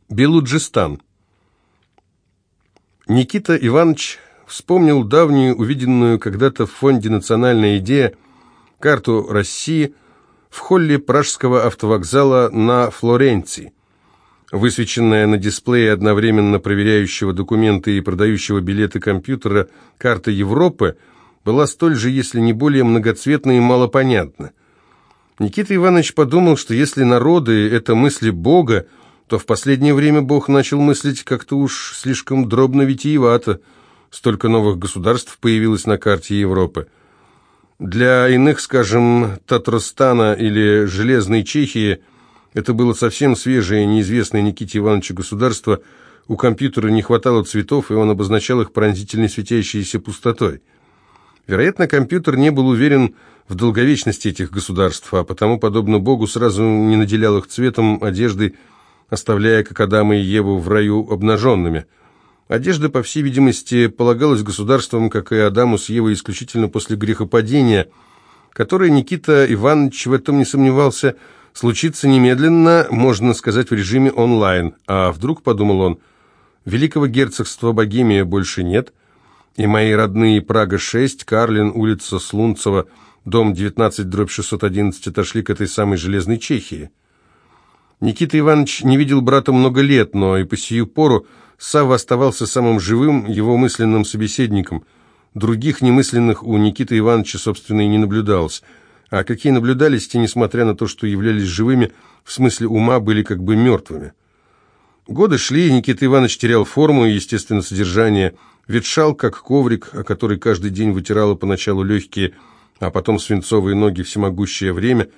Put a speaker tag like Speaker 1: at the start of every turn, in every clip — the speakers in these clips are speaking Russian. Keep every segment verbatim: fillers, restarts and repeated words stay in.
Speaker 1: Белуджистан. Никита Иванович вспомнил давнюю, увиденную когда-то в фонде «Национальная идея» карту России в холле пражского автовокзала на Флоренции. Высвеченная на дисплее одновременно проверяющего документы и продающего билеты компьютера карта Европы была столь же, если не более многоцветна и малопонятна. Никита Иванович подумал, что если народы – это мысли Бога, то в последнее время Бог начал мыслить как-то уж слишком дробно-витиевато. Столько новых государств появилось на карте Европы. Для иных, скажем, Татарстана или Железной Чехии, это было совсем свежее, неизвестное Никите Ивановичу государство. У компьютера не хватало цветов, и он обозначал их пронзительной светящейся пустотой. Вероятно, компьютер не был уверен в долговечности этих государств, а потому, подобно Богу, сразу не наделял их цветом, одеждой, оставляя, как Адама и Еву, в раю обнаженными. Одежда, по всей видимости, полагалась государствам, как и Адаму с Евой, исключительно после грехопадения, которое Никита Иванович в этом не сомневался, случится немедленно, можно сказать, в режиме онлайн. А вдруг, подумал он, великого герцогства Богемия больше нет, и мои родные Прага шесть, Карлин, улица Слунцева, дом девятнадцать дробь шестьсот одиннадцать отошли к этой самой Железной Чехии. Никита Иванович не видел брата много лет, но и по сию пору Савва оставался самым живым его мысленным собеседником. Других немысленных у Никиты Ивановича, собственно, и не наблюдалось. А какие наблюдались, те, несмотря на то, что являлись живыми, в смысле ума были как бы мертвыми. Годы шли, Никита Иванович терял форму и, естественно, содержание, ветшал, как коврик, о который каждый день вытирало поначалу легкие, а потом свинцовые ноги всемогущее время.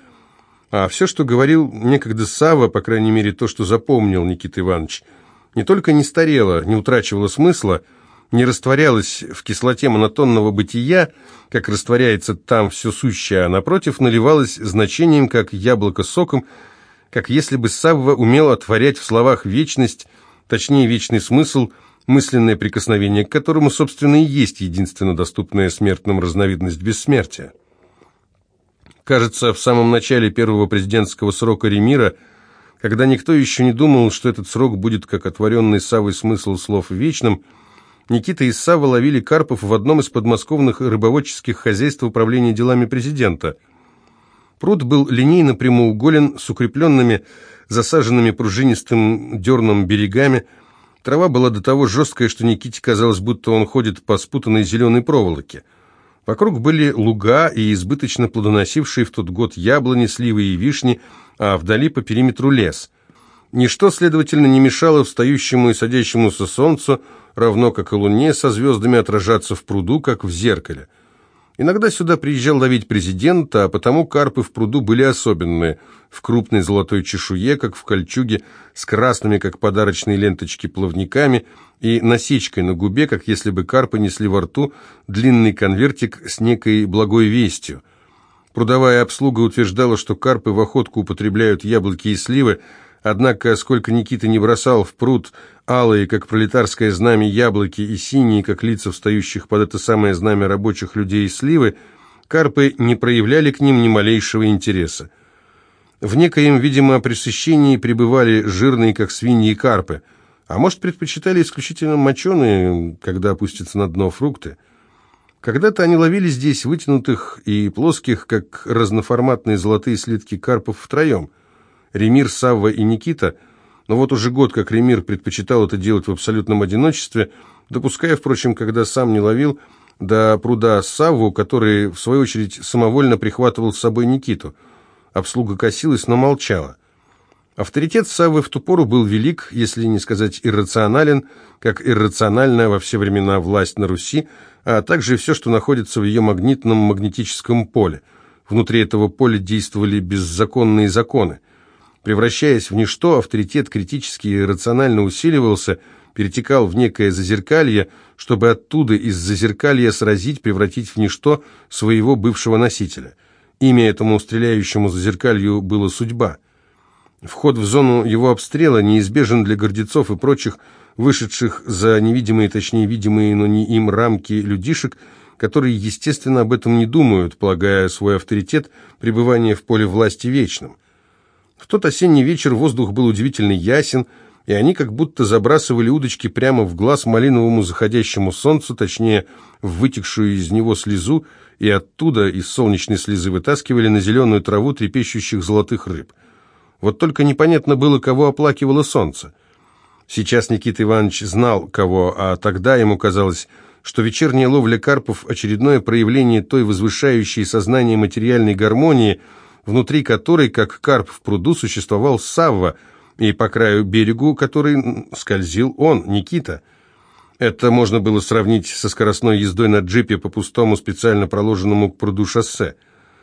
Speaker 1: А все, что говорил некогда Савва, по крайней мере, то, что запомнил Никита Иванович, не только не старело, не утрачивало смысла, не растворялось в кислоте монотонного бытия, как растворяется там все сущее, а напротив наливалось значением, как яблоко соком, как если бы Савва умел отворять в словах вечность, точнее вечный смысл, мысленное прикосновение к которому, собственно, и есть единственно доступная смертным разновидность бессмертия. Кажется, в самом начале первого президентского срока Ремира, когда никто еще не думал, что этот срок будет, как отворенный Саввой смысл слов, вечным, Никита и Савва ловили карпов в одном из подмосковных рыбоводческих хозяйств управления делами президента. Пруд был линейно прямоуголен, с укрепленными, засаженными пружинистым дерном берегами. Трава была до того жесткая, что Никите казалось, будто он ходит по спутанной зеленой проволоке. Вокруг были луга и избыточно плодоносившие в тот год яблони, сливы и вишни, а вдали по периметру лес. Ничто, следовательно, не мешало встающему и садящемуся солнцу, равно как и луне, со звездами отражаться в пруду, как в зеркале. Иногда сюда приезжал ловить президент, а потому карпы в пруду были особенные, в крупной золотой чешуе, как в кольчуге, с красными, как подарочные ленточки, плавниками и насечкой на губе, как если бы карпы несли во рту длинный конвертик с некой благой вестью. Прудовая обслуга утверждала, что карпы в охотку употребляют яблоки и сливы, однако, сколько Никита не бросал в пруд алые, как пролетарское знамя, яблоки и синие, как лица встающих под это самое знамя рабочих людей, сливы, карпы не проявляли к ним ни малейшего интереса. В некоем, видимо, пресыщении пребывали жирные, как свиньи, карпы, а может, предпочитали исключительно моченые, когда опустятся на дно фрукты. Когда-то они ловили здесь вытянутых и плоских, как разноформатные золотые слитки карпов втроем. Ремир, Савва и Никита, но вот уже год как Ремир предпочитал это делать в абсолютном одиночестве, допуская, впрочем, когда сам не ловил, до пруда Савву, который, в свою очередь, самовольно прихватывал с собой Никиту. Обслуга косилась, но молчала. Авторитет Саввы в ту пору был велик, если не сказать иррационален, как иррациональная во все времена власть на Руси, а также все, что находится в ее магнитном магнетическом поле. Внутри этого поля действовали беззаконные законы. Превращаясь в ничто, авторитет критически и рационально усиливался, перетекал в некое зазеркалье, чтобы оттуда из зазеркалья сразить, превратить в ничто своего бывшего носителя. Имя этому стреляющему зазеркалью было судьба. Вход в зону его обстрела неизбежен для гордецов и прочих, вышедших за невидимые, точнее видимые, но не им рамки людишек, которые, естественно, об этом не думают, полагая свой авторитет пребывания в поле власти вечным. В тот осенний вечер воздух был удивительно ясен, и они как будто забрасывали удочки прямо в глаз малиновому заходящему солнцу, точнее, в вытекшую из него слезу, и оттуда из солнечной слезы вытаскивали на зеленую траву трепещущих золотых рыб. Вот только непонятно было, кого оплакивало солнце. Сейчас Никита Иванович знал, кого, а тогда ему казалось, что вечерняя ловля карпов – очередное проявление той возвышающей сознание материальной гармонии, внутри которой, как карп в пруду, существовал Савва, и по краю берегу, который скользил он, Никита. Это можно было сравнить со скоростной ездой на джипе по пустому, специально проложенному к пруду шоссе.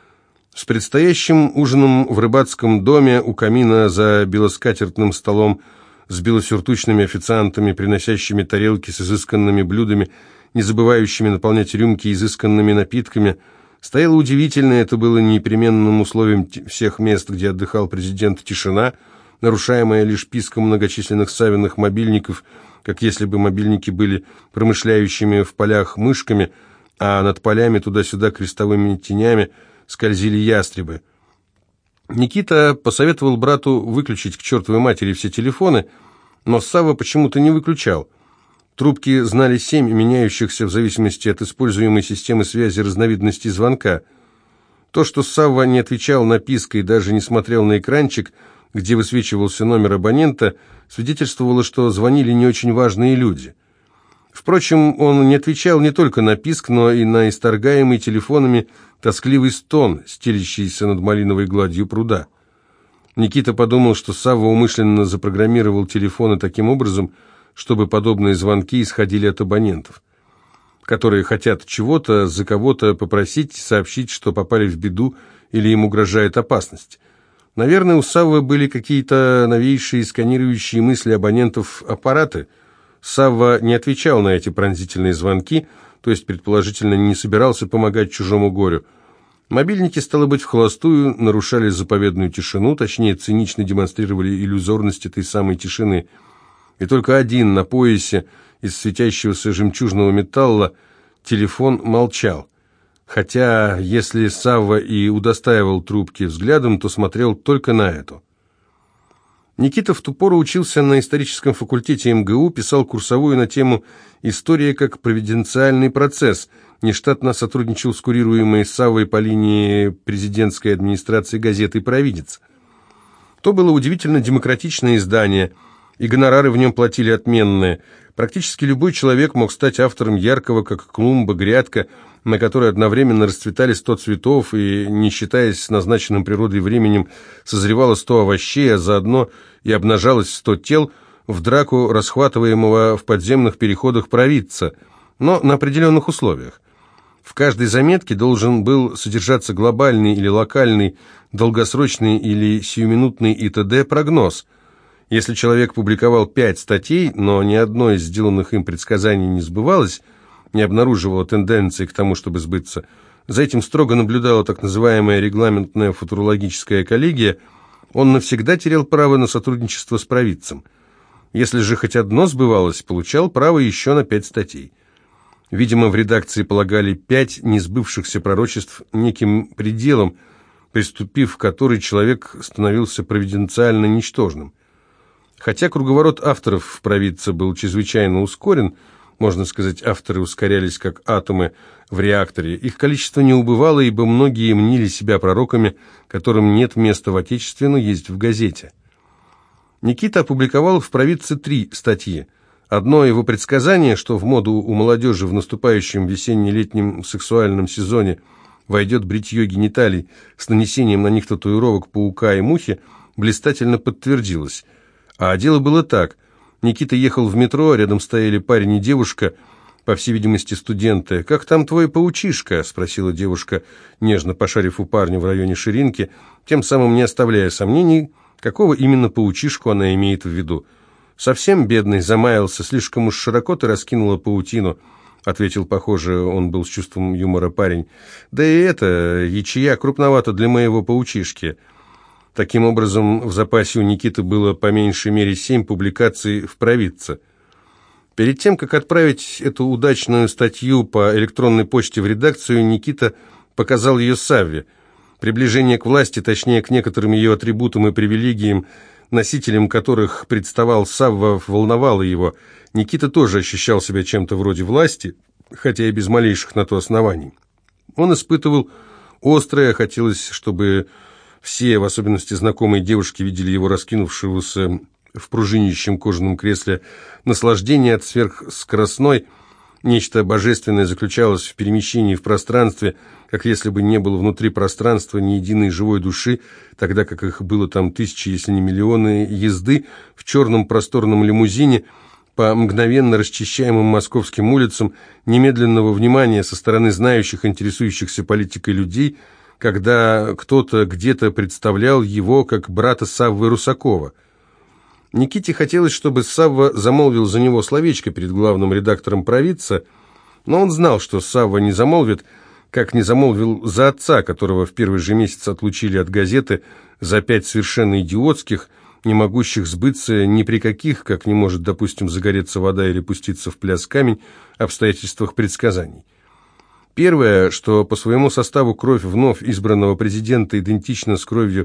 Speaker 1: С предстоящим ужином в рыбацком доме у камина за белоскатертным столом с белосюртучными официантами, приносящими тарелки с изысканными блюдами, не забывающими наполнять рюмки изысканными напитками, стояло удивительное, это было непременным условием всех мест, где отдыхал президент, тишина, нарушаемая лишь писком многочисленных Савиных мобильников, как если бы мобильники были промышляющими в полях мышками, а над полями туда-сюда крестовыми тенями скользили ястребы. Никита посоветовал брату выключить к чертовой матери все телефоны, но Савва почему-то не выключал. Трубки знали семь меняющихся в зависимости от используемой системы связи разновидностей звонка. То, что Савва не отвечал на писк и даже не смотрел на экранчик, где высвечивался номер абонента, свидетельствовало, что звонили не очень важные люди. Впрочем, он не отвечал не только на писк, но и на исторгаемый телефонами тоскливый стон, стелящийся над малиновой гладью пруда. Никита подумал, что Савва умышленно запрограммировал телефоны таким образом, чтобы подобные звонки исходили от абонентов, которые хотят чего-то, за кого-то попросить, сообщить, что попали в беду или им угрожает опасность. Наверное, у Саввы были какие-то новейшие сканирующие мысли абонентов аппараты. Савва не отвечал на эти пронзительные звонки, то есть, предположительно, не собирался помогать чужому горю. Мобильники, стало быть, в холостую нарушали заповедную тишину, точнее, цинично демонстрировали иллюзорность этой самой тишины. И только один на поясе из светящегося жемчужного металла телефон молчал. Хотя, если Савва и удостаивал трубки взглядом, то смотрел только на эту. Никита в ту пору учился на историческом факультете эм гэ у, писал курсовую на тему «История как провиденциальный процесс», нештатно сотрудничал с курируемой Саввой по линии президентской администрации газетой «Провидец». То было удивительно демократичное издание, и гонорары в нем платили отменные. Практически любой человек мог стать автором яркого, как клумба, грядка, на которой одновременно расцветали сто цветов, и, не считаясь с назначенным природой временем, созревало сто овощей, а заодно и обнажалось сто тел в драку расхватываемого в подземных переходах провидца, но на определенных условиях. В каждой заметке должен был содержаться глобальный или локальный, долгосрочный или сиюминутный и т.д. прогноз. Если человек публиковал пять статей, но ни одно из сделанных им предсказаний не сбывалось, не обнаруживало тенденции к тому, чтобы сбыться, за этим строго наблюдала так называемая регламентная футурологическая коллегия, он навсегда терял право на сотрудничество с провидцем. Если же хоть одно сбывалось, получал право еще на пять статей. Видимо, в редакции полагали пять несбывшихся пророчеств неким пределом, приступив к который человек становился провиденциально ничтожным. Хотя круговорот авторов в провидце был чрезвычайно ускорен, можно сказать, авторы ускорялись как атомы в реакторе, их количество не убывало, ибо многие мнили себя пророками, которым нет места в Отечестве, но есть в газете. Никита опубликовал в провидце три статьи. Одно его предсказание, что в моду у молодежи в наступающем весенне-летнем сексуальном сезоне войдет бритье гениталий с нанесением на них татуировок паука и мухи, блистательно подтвердилось. А дело было так. Никита ехал в метро, рядом стояли парень и девушка, по всей видимости, студенты. «Как там твой паучишка?» – спросила девушка, нежно пошарив у парня в районе ширинки, тем самым не оставляя сомнений, какого именно паучишку она имеет в виду. «Совсем бедный, замаялся, слишком уж широко ты раскинула паутину», — ответил, похоже, он был с чувством юмора парень. «Да и это, ячея крупновато для моего паучишки». Таким образом, в запасе у Никиты было по меньшей мере семь публикаций в провидце. Перед тем, как отправить эту удачную статью по электронной почте в редакцию, Никита показал ее Савве. Приближение к власти, точнее, к некоторым ее атрибутам и привилегиям, носителем которых представал Савва, волновало его. Никита тоже ощущал себя чем-то вроде власти, хотя и без малейших на то оснований. Он испытывал острое, хотелось, чтобы все, в особенности знакомые девушки, видели его раскинувшегося в пружинящем кожаном кресле, наслаждение от сверхскоростной. Нечто божественное заключалось в перемещении в пространстве, как если бы не было внутри пространства ни единой живой души, тогда как их было там тысячи, если не миллионы, езды в черном просторном лимузине по мгновенно расчищаемым московским улицам, немедленного внимания со стороны знающих, интересующихся политикой людей, когда кто-то где-то представлял его как брата Саввы Русакова. Никите хотелось, чтобы Савва замолвил за него словечко перед главным редактором «Провидца», но он знал, что Савва не замолвит, как не замолвил за отца, которого в первый же месяц отлучили от газеты за пять совершенно идиотских, не могущих сбыться ни при каких, как не может, допустим, загореться вода или пуститься в пляс камень, обстоятельствах предсказаний. Первое, что по своему составу кровь вновь избранного президента идентична с кровью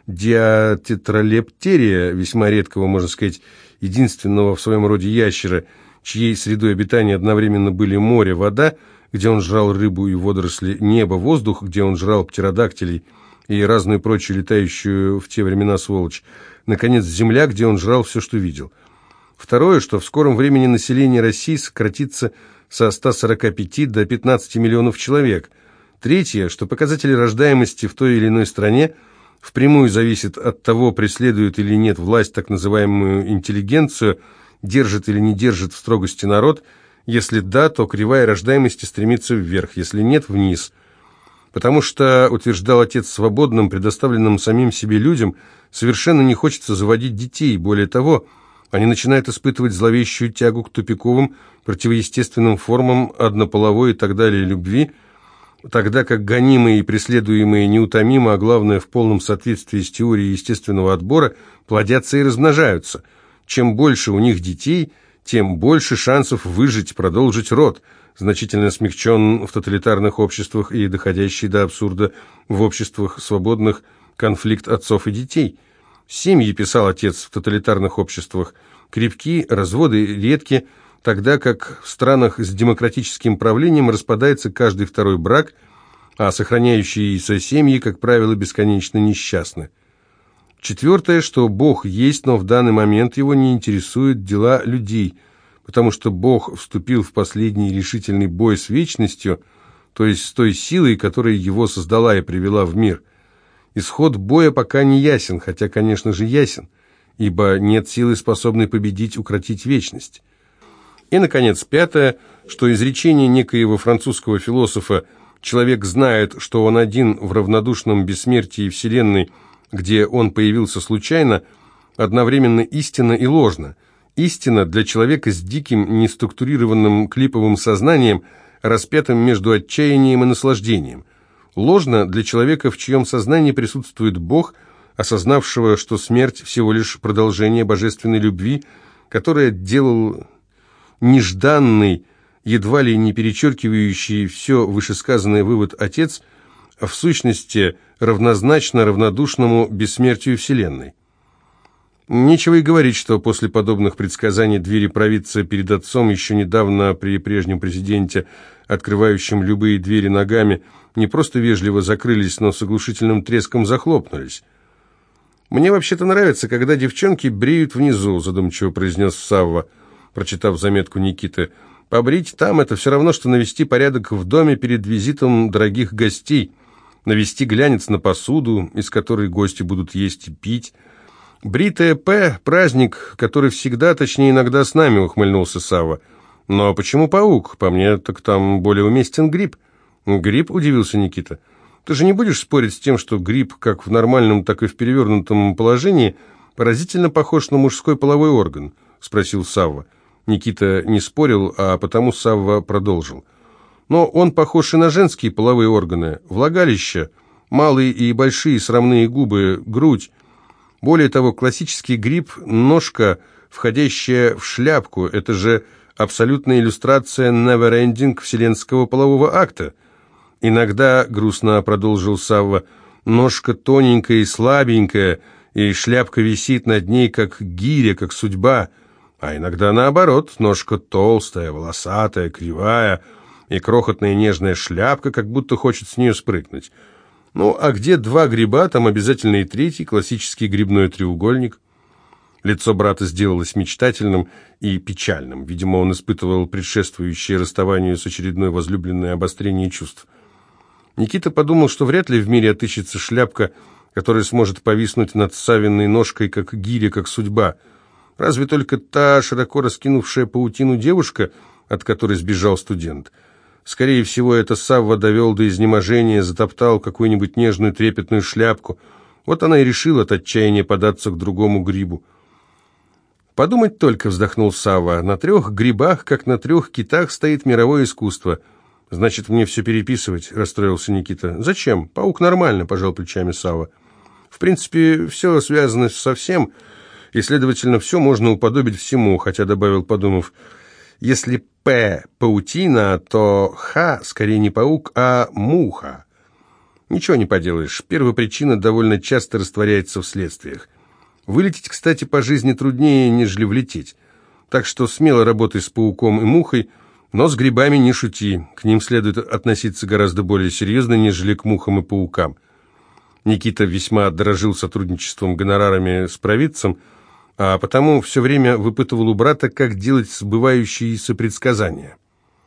Speaker 1: диатетралептерия, весьма редкого, можно сказать, единственного в своем роде ящера, чьей средой обитания одновременно были море, вода, где он жрал рыбу и водоросли, небо, воздух, где он жрал птеродактилей и разную прочую летающую в те времена сволочь, наконец, земля, где он жрал все, что видел. Второе, что в скором времени население России сократится со ста сорока пяти до пятнадцати миллионов человек. Третье, что показатели рождаемости в той или иной стране впрямую зависит от того, преследует или нет власть так называемую интеллигенцию, держит или не держит в строгости народ. Если да, то кривая рождаемости стремится вверх, если нет – вниз. Потому что, утверждал отец, свободным, предоставленным самим себе людям, совершенно не хочется заводить детей. Более того, они начинают испытывать зловещую тягу к тупиковым, противоестественным формам однополовой и так далее любви, тогда как гонимые и преследуемые неутомимо, а главное в полном соответствии с теорией естественного отбора, плодятся и размножаются. Чем больше у них детей, тем больше шансов выжить, продолжить род, значительно смягчен в тоталитарных обществах и доходящий до абсурда в обществах свободных конфликт отцов и детей. Семьи, писал отец, в тоталитарных обществах крепки, разводы редки, тогда как в странах с демократическим правлением распадается каждый второй брак, а сохраняющиеся семьи, как правило, бесконечно несчастны. Четвертое, что Бог есть, но в данный момент его не интересуют дела людей, потому что Бог вступил в последний решительный бой с вечностью, то есть с той силой, которая его создала и привела в мир. Исход боя пока не ясен, хотя, конечно же, ясен, ибо нет силы, способной победить, укротить вечность. И, наконец, пятое, что изречение некоего французского философа «человек знает, что он один в равнодушном бессмертии Вселенной, где он появился случайно, одновременно истинно и ложно. Истина для человека с диким, неструктурированным клиповым сознанием, распятым между отчаянием и наслаждением. Ложно для человека, в чьем сознании присутствует Бог, осознавшего, что смерть всего лишь продолжение божественной любви, которая делал нежданный, едва ли не перечеркивающий все вышесказанное вывод отец, в сущности равнозначно равнодушному бессмертию Вселенной. Нечего и говорить, что после подобных предсказаний двери провидца перед отцом еще недавно при прежнем президенте, открывающем любые двери ногами, не просто вежливо закрылись, но с оглушительным треском захлопнулись. «Мне вообще-то нравится, когда девчонки бреют внизу», задумчиво произнес Савва, прочитав заметку Никиты. «Побрить там – это все равно, что навести порядок в доме перед визитом дорогих гостей, навести глянец на посуду, из которой гости будут есть и пить. Бритая П – праздник, который всегда, точнее иногда с нами», – ухмыльнулся Савва. «Но почему паук? По мне, так там более уместен гриб». «Гриб?» – удивился Никита. «Ты же не будешь спорить с тем, что гриб, как в нормальном, так и в перевернутом положении, поразительно похож на мужской половой орган?» – спросил Савва. Никита не спорил, а потому Савва продолжил. «Но он похож и на женские половые органы. Влагалище, малые и большие срамные губы, грудь. Более того, классический гриб – ножка, входящая в шляпку. Это же абсолютная иллюстрация never-ending вселенского полового акта. Иногда, грустно продолжил Савва, ножка тоненькая и слабенькая, и шляпка висит над ней, как гиря, как судьба, а иногда наоборот, ножка толстая, волосатая, кривая, и крохотная нежная шляпка, как будто хочет с нее спрыгнуть. Ну, а где два гриба, там обязательно и третий, классический грибной треугольник. Лицо брата сделалось мечтательным и печальным. Видимо, он испытывал предшествующее расставанию с очередной возлюбленной обострение чувств. Никита подумал, что вряд ли в мире отыщется шляпка, которая сможет повиснуть над Савиной ножкой, как гиря, как судьба. Разве только та широко раскинувшая паутину девушка, от которой сбежал студент. Скорее всего, это Савва довел до изнеможения, затоптал какую-нибудь нежную трепетную шляпку. Вот она и решила от отчаяния податься к другому грибу. «Подумать только», — вздохнул Савва, — «на трех грибах, как на трех китах, стоит мировое искусство». «Значит, мне все переписывать?» — расстроился Никита. «Зачем? Паук нормально», — пожал плечами Савва. «В принципе, все связано со всем, и, следовательно, все можно уподобить всему», хотя добавил, подумав, «если П — паутина, то Х скорее не паук, а муха». Ничего не поделаешь, первопричина довольно часто растворяется в следствиях. Вылететь, кстати, по жизни труднее, нежели влететь. Так что смело работай с пауком и мухой, но с грибами не шути, к ним следует относиться гораздо более серьезно, нежели к мухам и паукам. Никита весьма дорожил сотрудничеством, гонорарами с провидцем, а потому все время выпытывал у брата, как делать сбывающиеся предсказания.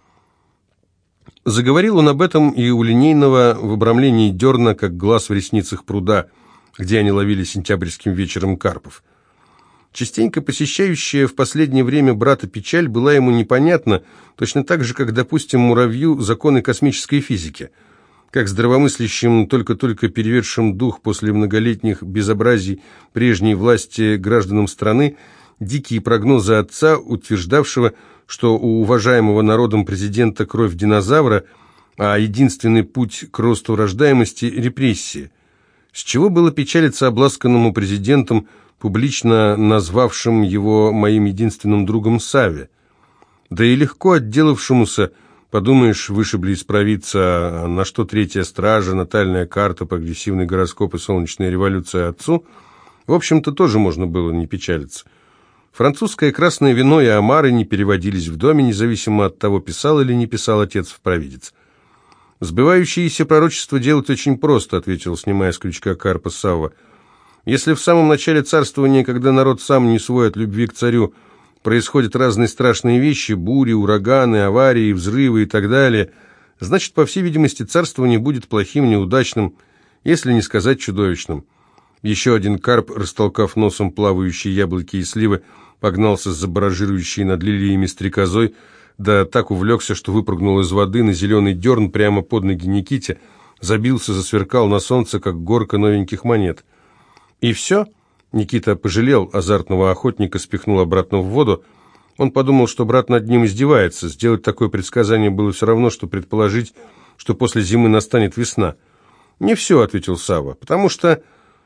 Speaker 1: Заговорил он об этом и у линейного в обрамлении дерна, как глаз в ресницах пруда, где они ловили сентябрьским вечером карпов. Частенько посещающая в последнее время брата печаль была ему непонятна, точно так же, как, допустим, муравью законы космической физики. Как здравомыслящим, только-только переведшим дух после многолетних безобразий прежней власти гражданам страны, дикие прогнозы отца, утверждавшего, что у уважаемого народом президента кровь динозавра, а единственный путь к росту рождаемости – репрессии. С чего было печалиться обласканному президентом, публично назвавшим его моим единственным другом Савве? Да и легко отделавшемуся, подумаешь, вышибли из провидца, на что третья стража, натальная карта, прогрессивный гороскоп и солнечная революция отцу, в общем-то, тоже можно было не печалиться. Французское красное вино и омары не переводились в доме, независимо от того, писал или не писал отец в провидец. «Сбывающиеся пророчества делать очень просто», — ответил, снимая с крючка карпа Савва. «Если в самом начале царствования, когда народ сам не свой от любви к царю, происходят разные страшные вещи, бури, ураганы, аварии, взрывы и так далее, значит, по всей видимости, царствование будет плохим, неудачным, если не сказать чудовищным». Еще один карп, растолкав носом плавающие яблоки и сливы, погнался с забаражирующей над лилиями стрекозой, да так увлекся, что выпрыгнул из воды на зеленый дерн прямо под ноги Никите, забился, засверкал на солнце, как горка новеньких монет. И все? Никита пожалел азартного охотника, спихнул обратно в воду. Он подумал, что брат над ним издевается. Сделать такое предсказание было все равно, что предположить, что после зимы настанет весна. «Не все», — ответил Савва, — «потому что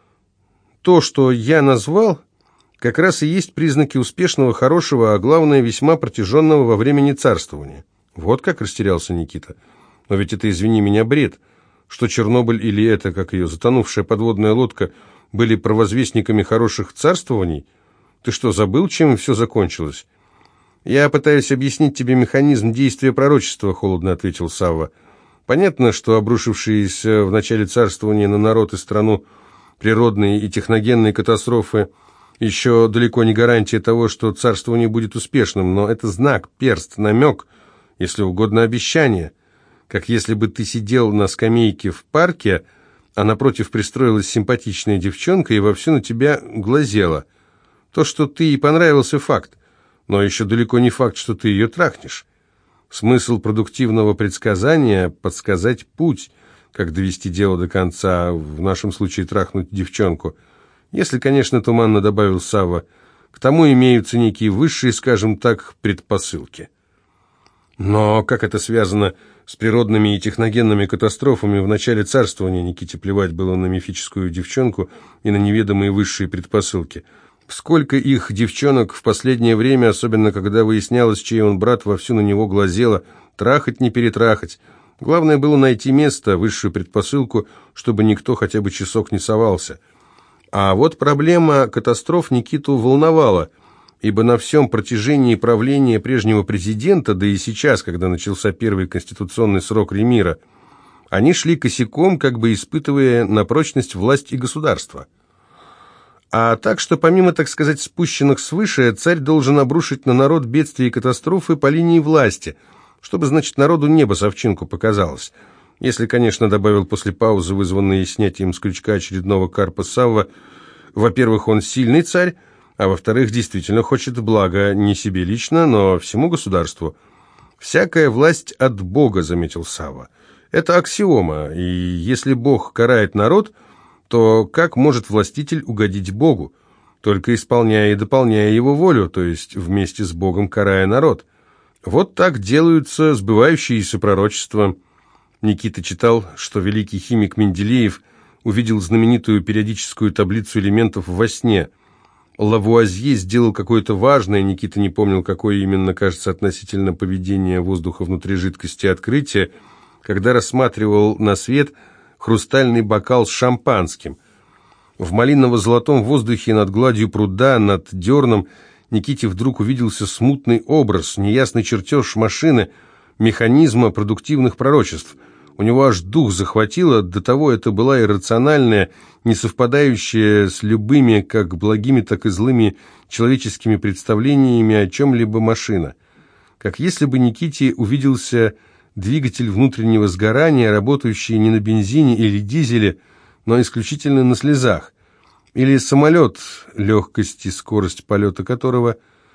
Speaker 1: то, что я назвал, как раз и есть признаки успешного, хорошего, а главное, весьма протяженного во времени царствования». «Вот как», — растерялся Никита. «Но ведь это, извини меня, бред. Что Чернобыль или это, как ее, затонувшая подводная лодка, были провозвестниками хороших царствований? Ты что, забыл, чем все закончилось?» «Я пытаюсь объяснить тебе механизм действия пророчества», — холодно ответил Савва. «Понятно, что обрушившиеся в начале царствования на народ и страну природные и техногенные катастрофы еще далеко не гарантия того, что царствование будет успешным, но это знак, перст, намек, если угодно обещание. Как если бы ты сидел на скамейке в парке, а напротив пристроилась симпатичная девчонка и вовсю на тебя глазела. То, что ты ей понравился, факт, но еще далеко не факт, что ты ее трахнешь. Смысл продуктивного предсказания – подсказать путь, как довести дело до конца, в нашем случае трахнуть девчонку. Если, конечно, туманно добавил Савва, к тому имеются некие высшие, скажем так, предпосылки. Но как это связано с природными и техногенными катастрофами в начале царствования? Никите плевать было на мифическую девчонку и на неведомые высшие предпосылки. Сколько их девчонок в последнее время, особенно когда выяснялось, чей он брат, вовсю на него глазело, трахать не перетрахать. Главное было найти место, высшую предпосылку, чтобы никто хотя бы часок не совался. А вот проблема катастроф Никиту волновала, ибо на всем протяжении правления прежнего президента, да и сейчас, когда начался первый конституционный срок Ремира, они шли косяком, как бы испытывая на прочность власть и государство. А так что, помимо, так сказать, спущенных свыше, царь должен обрушить на народ бедствия и катастрофы по линии власти, чтобы, значит, народу небо с овчинку показалось. Если, конечно, добавил после паузы, вызванной снятием с крючка очередного карпа Савва, во-первых, он сильный царь, а во-вторых, действительно хочет блага не себе лично, но всему государству. «Всякая власть от Бога», — заметил Савва. Это аксиома, и если Бог карает народ, то как может властитель угодить Богу? Только исполняя и дополняя его волю, то есть вместе с Богом карая народ. Вот так делаются сбывающиеся пророчества. Никита читал, что великий химик Менделеев увидел знаменитую периодическую таблицу элементов во сне. Лавуазье сделал какое-то важное, Никита не помнил, какое именно, кажется, относительно поведения воздуха внутри жидкости открытие, когда рассматривал на свет хрустальный бокал с шампанским. В малиново-золотом воздухе над гладью пруда, над дерном, Никите вдруг увиделся смутный образ, неясный чертеж машины, механизма продуктивных пророчеств. У него аж дух захватило, до того это была иррациональная, не совпадающая с любыми, как благими, так и злыми человеческими представлениями о чем-либо машина. Как если бы Никите увиделся двигатель внутреннего сгорания, работающий не на бензине или дизеле, но исключительно на слезах. Или самолет, легкость и скорость полета которого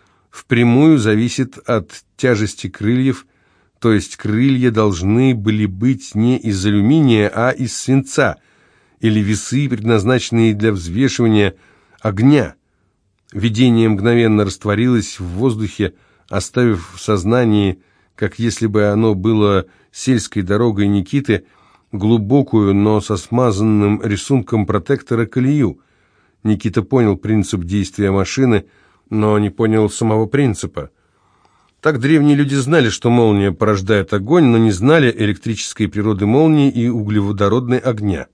Speaker 1: впрямую зависит от тяжести крыльев, то есть крылья должны были быть не из алюминия, а из свинца, или весы, предназначенные для взвешивания огня. Видение мгновенно растворилось в воздухе, оставив в сознании, как если бы оно было сельской дорогой Никиты, глубокую, но со смазанным рисунком протектора колею. Никита понял принцип действия машины, но не понял самого принципа. Так древние люди знали, что молния порождает огонь, но не знали электрической природы молнии и углеводородной огня.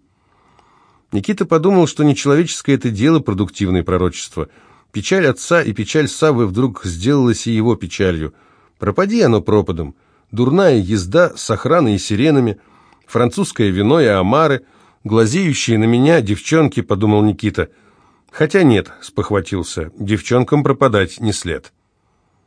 Speaker 1: Никита подумал, что нечеловеческое это дело продуктивное пророчество. Печаль отца и печаль Саввы вдруг сделалась и его печалью. Пропади оно пропадом. Дурная езда с охраной и сиренами, французское вино и омары, глазеющие на меня девчонки, подумал Никита. Хотя нет, спохватился, девчонкам пропадать не след.